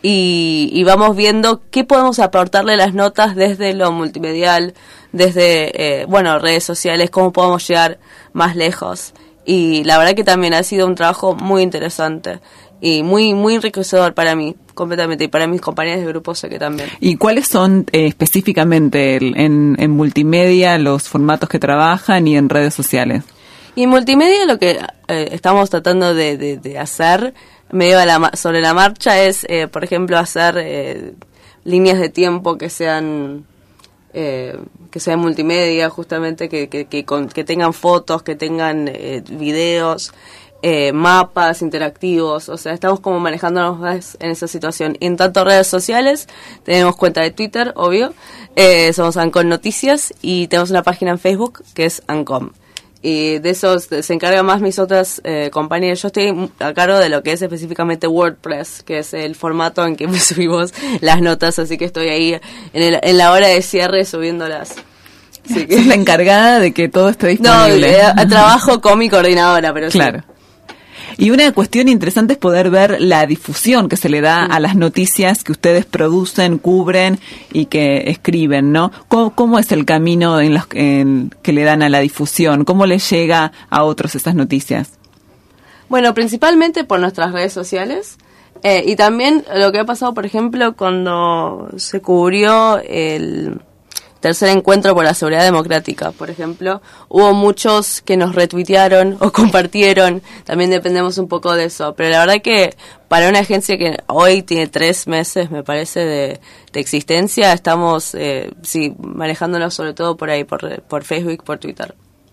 y, y vamos viendo qué podemos aportarle a las notas desde lo multimedial, desde, eh, bueno, redes sociales, cómo podemos llegar más lejos. Y la verdad que también ha sido un trabajo muy interesante y muy muy enriquecedor para mí, completamente, y para mis compañeras de grupo sé que también. ¿Y cuáles son eh, específicamente el, en, en multimedia los formatos que trabajan y en redes sociales? Y en multimedia lo que eh, estamos tratando de, de, de hacer medio a la, sobre la marcha es, eh, por ejemplo, hacer eh, líneas de tiempo que sean eh, que sean multimedia, justamente, que, que, que, con, que tengan fotos, que tengan eh, videos, Eh, mapas interactivos, o sea, estamos como manejándonos en esa situación. Y en tanto redes sociales, tenemos cuenta de Twitter, obvio, eh, somos Ancom Noticias, y tenemos una página en Facebook que es Ancom. Y de eso se encargan más mis otras eh, compañeras. Yo estoy a cargo de lo que es específicamente WordPress, que es el formato en que subimos las notas, así que estoy ahí en, el, en la hora de cierre subiéndolas. Así que... Es la encargada de que todo esté disponible. No, eh, trabajo con mi coordinadora, pero claro. Sí. Y una cuestión interesante es poder ver la difusión que se le da a las noticias que ustedes producen, cubren y que escriben, ¿no? ¿Cómo, cómo es el camino en los, en, que le dan a la difusión? ¿Cómo les llega a otros esas noticias? Bueno, principalmente por nuestras redes sociales, eh, y también lo que ha pasado, por ejemplo, cuando se cubrió el tercer encuentro por la seguridad democrática, por ejemplo, hubo muchos que nos retuitearon o compartieron, también dependemos un poco de eso, pero la verdad que para una agencia que hoy tiene tres meses, me parece, de, de existencia, estamos eh, sí, manejándonos sobre todo por ahí, por, por Facebook, por Twitter.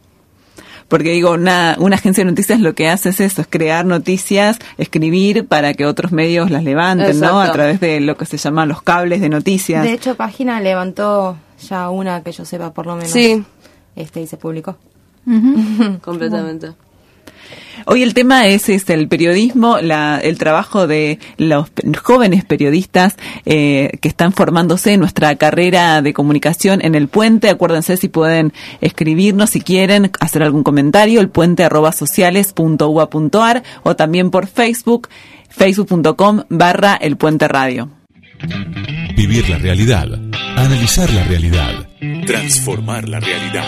Porque digo, una, una agencia de noticias lo que hace es eso, es crear noticias, escribir para que otros medios las levanten, exacto, ¿no? A través de lo que se llaman los cables de noticias. De hecho, Página levantó ya una que yo sepa, por lo menos. Sí. Este, y se publicó. Uh-huh. Completamente. Bueno. Hoy el tema es, es el periodismo, la, el trabajo de los jóvenes periodistas eh, que están formándose en nuestra carrera de comunicación en El Puente. Acuérdense si pueden escribirnos, si quieren hacer algún comentario, el puente arroba sociales punto u a punto a r, o también por Facebook, facebook punto com barra El Puente Radio. Vivir la realidad, analizar la realidad, transformar la realidad.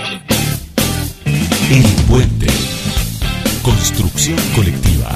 El Puente. Construcción colectiva.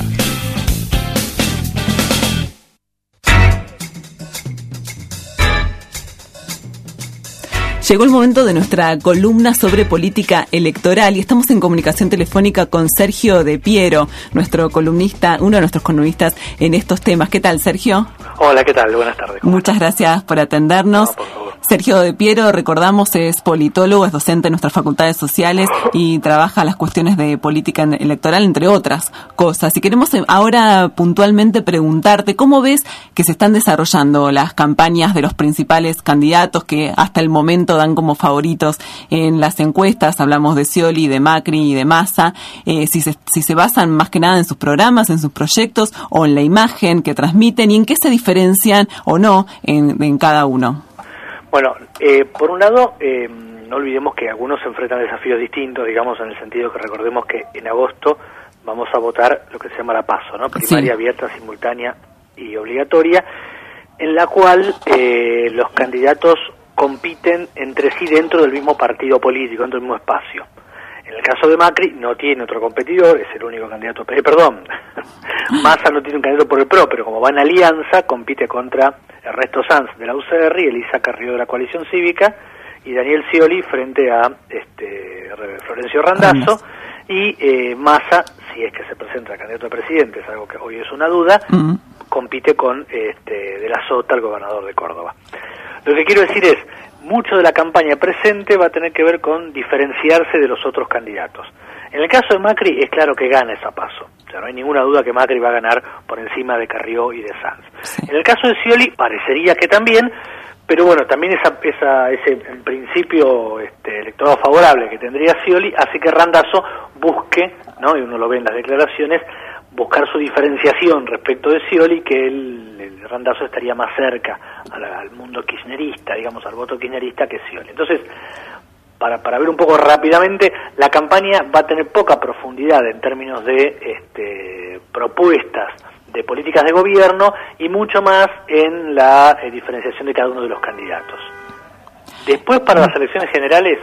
Llegó el momento de nuestra columna sobre política electoral y estamos en comunicación telefónica con Sergio De Piero, nuestro columnista, uno de nuestros columnistas en estos temas. ¿Qué tal, Sergio? Hola, ¿qué tal? Buenas tardes. Muchas gracias por atendernos. No, por favor. Sergio De Piero, recordamos, es politólogo, es docente en nuestras facultades sociales y trabaja las cuestiones de política electoral, entre otras cosas. Y queremos ahora puntualmente preguntarte, ¿cómo ves que se están desarrollando las campañas de los principales candidatos que hasta el momento dan como favoritos en las encuestas? Hablamos de Scioli, de Macri y de Massa. Eh, si, se, si se basan más que nada en sus programas, en sus proyectos o en la imagen que transmiten y en qué se diferencian o no en, en cada uno. Bueno, eh, por un lado, eh, no olvidemos que algunos se enfrentan a desafíos distintos, digamos, en el sentido que recordemos que en agosto vamos a votar lo que se llama la PASO, ¿no? Primaria, sí, abierta, simultánea y obligatoria, en la cual eh, los candidatos compiten entre sí dentro del mismo partido político, dentro del mismo espacio. En el caso de Macri no tiene otro competidor, es el único candidato, eh, perdón, Massa no tiene un candidato por el P R O, pero como va en alianza, compite contra Ernesto Sanz de la U C R y Elisa Carrió de la Coalición Cívica, y Daniel Scioli frente a este Florencio Randazzo, y eh, Massa, si es que se presenta candidato a presidente, es algo que hoy es una duda, uh-huh. compite con este, De la Sota, el gobernador de Córdoba. Lo que quiero decir es, mucho de la campaña presente va a tener que ver con diferenciarse de los otros candidatos. En el caso de Macri es claro que gana esa paso, o sea, no hay ninguna duda que Macri va a ganar por encima de Carrió y de Sanz. Sí. En el caso de Scioli parecería que también, pero bueno, también esa, esa, ese en principio este, electorado favorable que tendría Scioli hace que Randazzo busque, ¿no? Y uno lo ve en las declaraciones, buscar su diferenciación respecto de Scioli, que el, el Randazzo estaría más cerca a la, al mundo kirchnerista, digamos, al voto kirchnerista que Scioli. Entonces, para, para ver un poco rápidamente, la campaña va a tener poca profundidad en términos de este, propuestas de políticas de gobierno y mucho más en la eh, diferenciación de cada uno de los candidatos. Después, para las elecciones generales,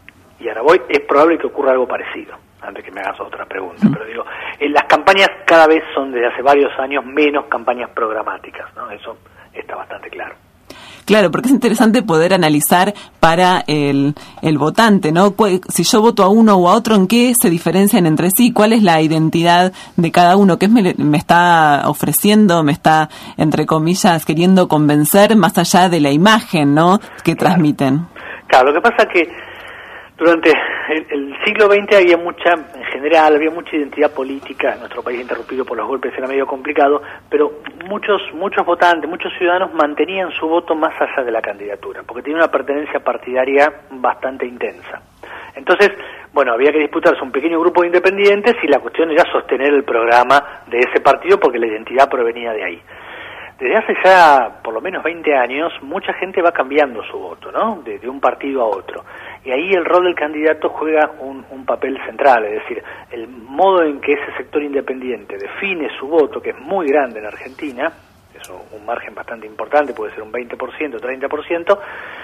y ahora voy, es probable que ocurra algo parecido, antes que me hagas otra pregunta, pero digo, en las campañas cada vez son desde hace varios años menos campañas programáticas, ¿no? Eso está bastante claro. Claro, porque es interesante poder analizar para el, el votante, ¿no? Si yo voto a uno o a otro, ¿en qué se diferencian entre sí? ¿Cuál es la identidad de cada uno? ¿Qué me, me está ofreciendo? ¿Me está, entre comillas, queriendo convencer más allá de la imagen, ¿no? que claro. transmiten? Claro, lo que pasa es que durante el, el siglo veinte había mucha, en general, había mucha identidad política, nuestro país interrumpido por los golpes era medio complicado, pero muchos muchos votantes, muchos ciudadanos mantenían su voto más allá de la candidatura, porque tenía una pertenencia partidaria bastante intensa. Entonces, bueno, había que disputarse un pequeño grupo de independientes y la cuestión era sostener el programa de ese partido porque la identidad provenía de ahí. Desde hace ya por lo menos veinte años, mucha gente va cambiando su voto, ¿no? De, de un partido a otro. Y ahí el rol del candidato juega un, un papel central, es decir, el modo en que ese sector independiente define su voto, que es muy grande en Argentina, es un margen bastante importante, puede ser un veinte por ciento, treinta por ciento,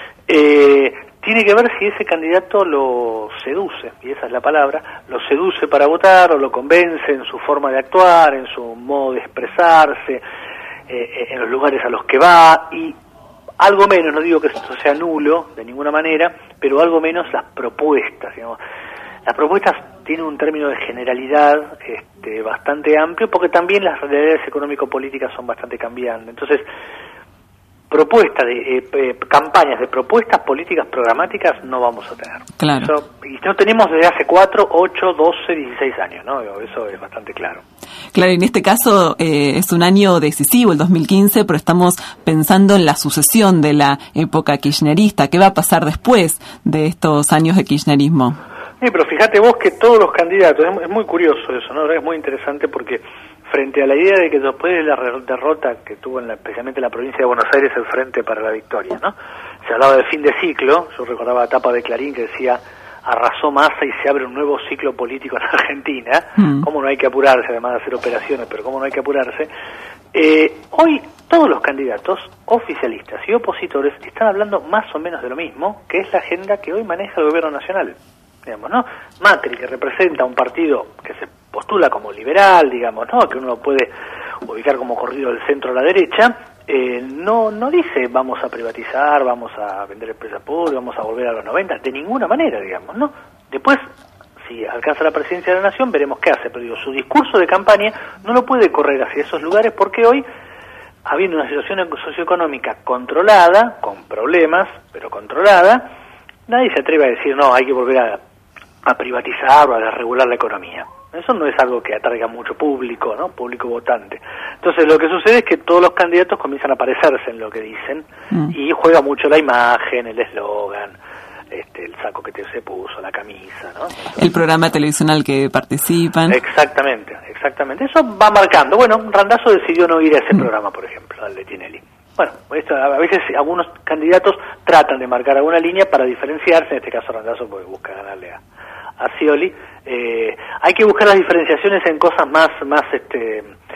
eh, tiene que ver si ese candidato lo seduce, y esa es la palabra, lo seduce para votar o lo convence en su forma de actuar, en su modo de expresarse, eh, en los lugares a los que va, y algo menos, no digo que esto sea nulo de ninguna manera, pero algo menos las propuestas, digamos. Las propuestas tienen un término de generalidad este, bastante amplio, porque también las realidades económico-políticas son bastante cambiantes. Entonces, propuestas de eh, eh, campañas de propuestas políticas programáticas no vamos a tener. Claro. Eso, y no tenemos desde hace cuatro, ocho, doce, dieciséis años, ¿no? Eso es bastante claro. Claro, en este caso eh, es un año decisivo, el dos mil quince, pero estamos pensando en la sucesión de la época kirchnerista. ¿Qué va a pasar después de estos años de kirchnerismo? Sí, pero fíjate vos que todos los candidatos, es muy curioso eso, ¿no? Es muy interesante porque frente a la idea de que después de la derrota que tuvo en la, especialmente en la provincia de Buenos Aires el Frente para la Victoria, ¿no? Se hablaba de fin de ciclo, yo recordaba la tapa de Clarín que decía arrasó Massa y se abre un nuevo ciclo político en Argentina, mm. cómo no hay que apurarse, además de hacer operaciones, pero cómo no hay que apurarse. Eh, hoy todos los candidatos oficialistas y opositores están hablando más o menos de lo mismo, que es la agenda que hoy maneja el gobierno nacional. Digamos, ¿no? Macri, que representa un partido que se postula como liberal, digamos, ¿no? Que uno puede ubicar como corrido del centro a la derecha, eh, no no dice vamos a privatizar, vamos a vender empresas públicas, vamos a volver a los noventa, de ninguna manera, digamos, ¿no? Después, si alcanza la presidencia de la nación, veremos qué hace, pero digo, su discurso de campaña no lo puede correr hacia esos lugares porque hoy, habiendo una situación socioeconómica controlada, con problemas, pero controlada, nadie se atreve a decir, no, hay que volver a a privatizar o a desregular la economía. Eso no es algo que atraiga mucho público, ¿no? Público votante. Entonces lo que sucede es que todos los candidatos comienzan a parecerse en lo que dicen mm. y juega mucho la imagen, el eslogan, este, el saco que te se puso, la camisa, ¿no? Entonces, el programa de televisión al que participan. Exactamente, exactamente. Eso va marcando. Bueno, Randazzo decidió no ir a ese mm. programa, por ejemplo, al de Tinelli. Bueno, esto, a veces algunos candidatos tratan de marcar alguna línea para diferenciarse, en este caso Randazzo porque busca ganarle a a Scioli. Eh, hay que buscar las diferenciaciones en cosas más más este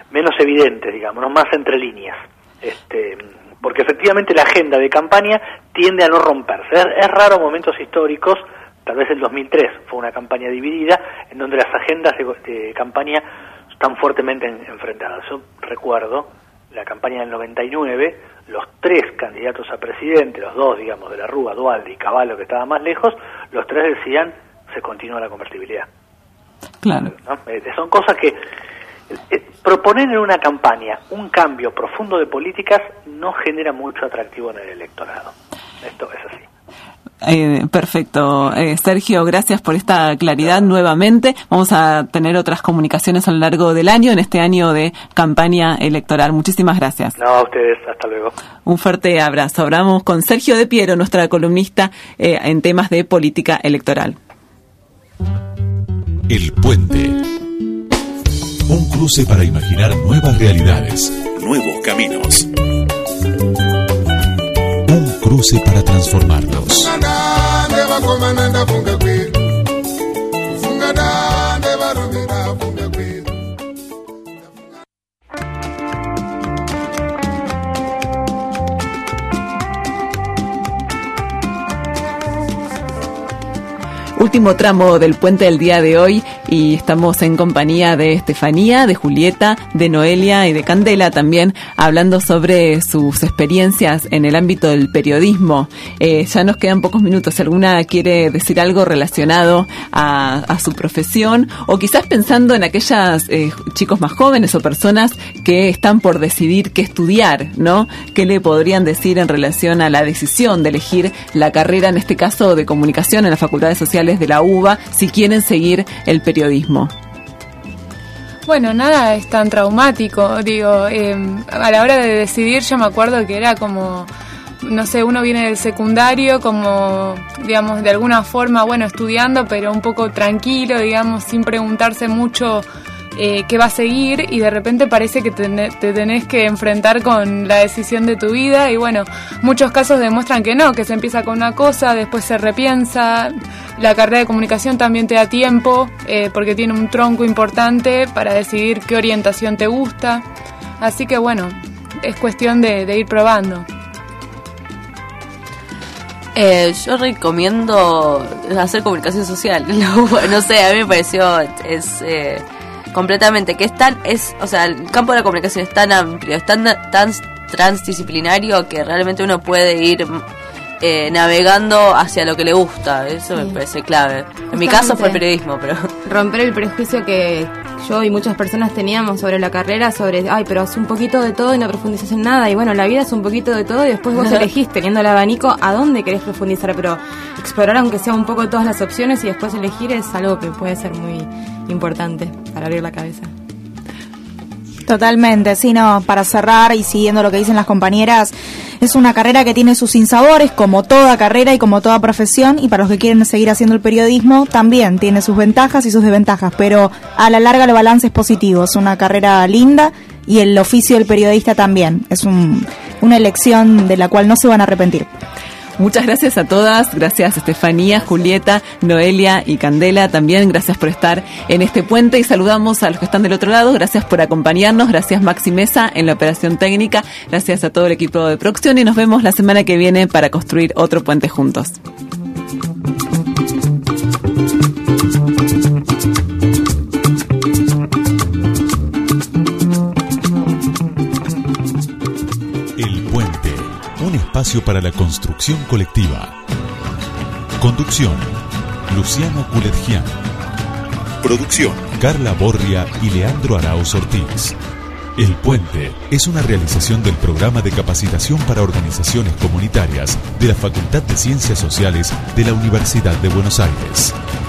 menos evidentes, digamos, ¿no? Más entre líneas. Este, porque efectivamente la agenda de campaña tiende a no romperse. Es, es raro momentos históricos, tal vez el dos mil tres fue una campaña dividida, en donde las agendas de, de campaña están fuertemente en, enfrentadas. Yo recuerdo la campaña del noventa y nueve, los tres candidatos a presidente, los dos, digamos, de la Rúa, Duhalde y Cavallo, que estaba más lejos, los tres decían, se continúa la convertibilidad. Claro. ¿No? Eh, son cosas que eh, proponer en una campaña un cambio profundo de políticas no genera mucho atractivo en el electorado. Esto es así. Eh, perfecto. Eh, Sergio, gracias por esta claridad nuevamente. Vamos a tener otras comunicaciones a lo largo del año, en este año de campaña electoral. Muchísimas gracias. No, a ustedes. Hasta luego. Un fuerte abrazo. Hablamos con Sergio De Piero, nuestra columnista eh, en temas de política electoral. El Puente. Un cruce para imaginar nuevas realidades, nuevos caminos. Un cruce para transformarlos. Último tramo del puente del día de hoy y estamos en compañía de Estefanía, de Julieta, de Noelia y de Candela también, hablando sobre sus experiencias en el ámbito del periodismo. Eh, ya nos quedan pocos minutos. Si alguna quiere decir algo relacionado a, a su profesión, o quizás pensando en aquellas eh, chicos más jóvenes o personas que están por decidir qué estudiar, ¿no? ¿Qué le podrían decir en relación a la decisión de elegir la carrera, en este caso de comunicación en las facultades sociales de la U B A, si quieren seguir el periodismo? Bueno, nada es tan traumático, digo, eh, a la hora de decidir yo me acuerdo que era como, no sé, uno viene del secundario como, digamos, de alguna forma, bueno, estudiando, pero un poco tranquilo, digamos, sin preguntarse mucho eh, qué va a seguir, y de repente parece que te, te tenés que enfrentar con la decisión de tu vida, y bueno, muchos casos demuestran que no, que se empieza con una cosa, después se repiensa. La carrera de comunicación también te da tiempo, eh, porque tiene un tronco importante para decidir qué orientación te gusta, así que bueno, es cuestión de, de ir probando. Eh, yo recomiendo hacer comunicación social. No sé, a mí me pareció es eh, completamente que es tan es, o sea, el campo de la comunicación es tan amplio, es tan tan transdisciplinario que realmente uno puede ir eh, navegando hacia lo que le gusta. Eso sí me parece clave. En mi caso fue el periodismo, pero romper el prejuicio que yo y muchas personas teníamos sobre la carrera, sobre, ay, pero hace un poquito de todo y no profundizas en nada. Y bueno, la vida es un poquito de todo y después vos elegís, teniendo el abanico, a dónde querés profundizar. Pero explorar, aunque sea un poco, todas las opciones y después elegir es algo que puede ser muy importante para abrir la cabeza. Totalmente, sí, no, para cerrar y siguiendo lo que dicen las compañeras, es una carrera que tiene sus sinsabores, como toda carrera y como toda profesión, y para los que quieren seguir haciendo el periodismo, también tiene sus ventajas y sus desventajas, pero a la larga el balance es positivo, es una carrera linda y el oficio del periodista también, es un, una elección de la cual no se van a arrepentir. Muchas gracias a todas, gracias Estefanía, Julieta, Noelia y Candela, también gracias por estar en este puente, y saludamos a los que están del otro lado, gracias por acompañarnos, gracias Maxi Mesa en la operación técnica, gracias a todo el equipo de producción, y nos vemos la semana que viene para construir otro puente juntos. Espacio para la construcción colectiva. Conducción: Luciano Culetgian. Producción: Carla Borria y Leandro Arauz Ortiz. El Puente es una realización del Programa de Capacitación para Organizaciones Comunitarias de la Facultad de Ciencias Sociales de la Universidad de Buenos Aires.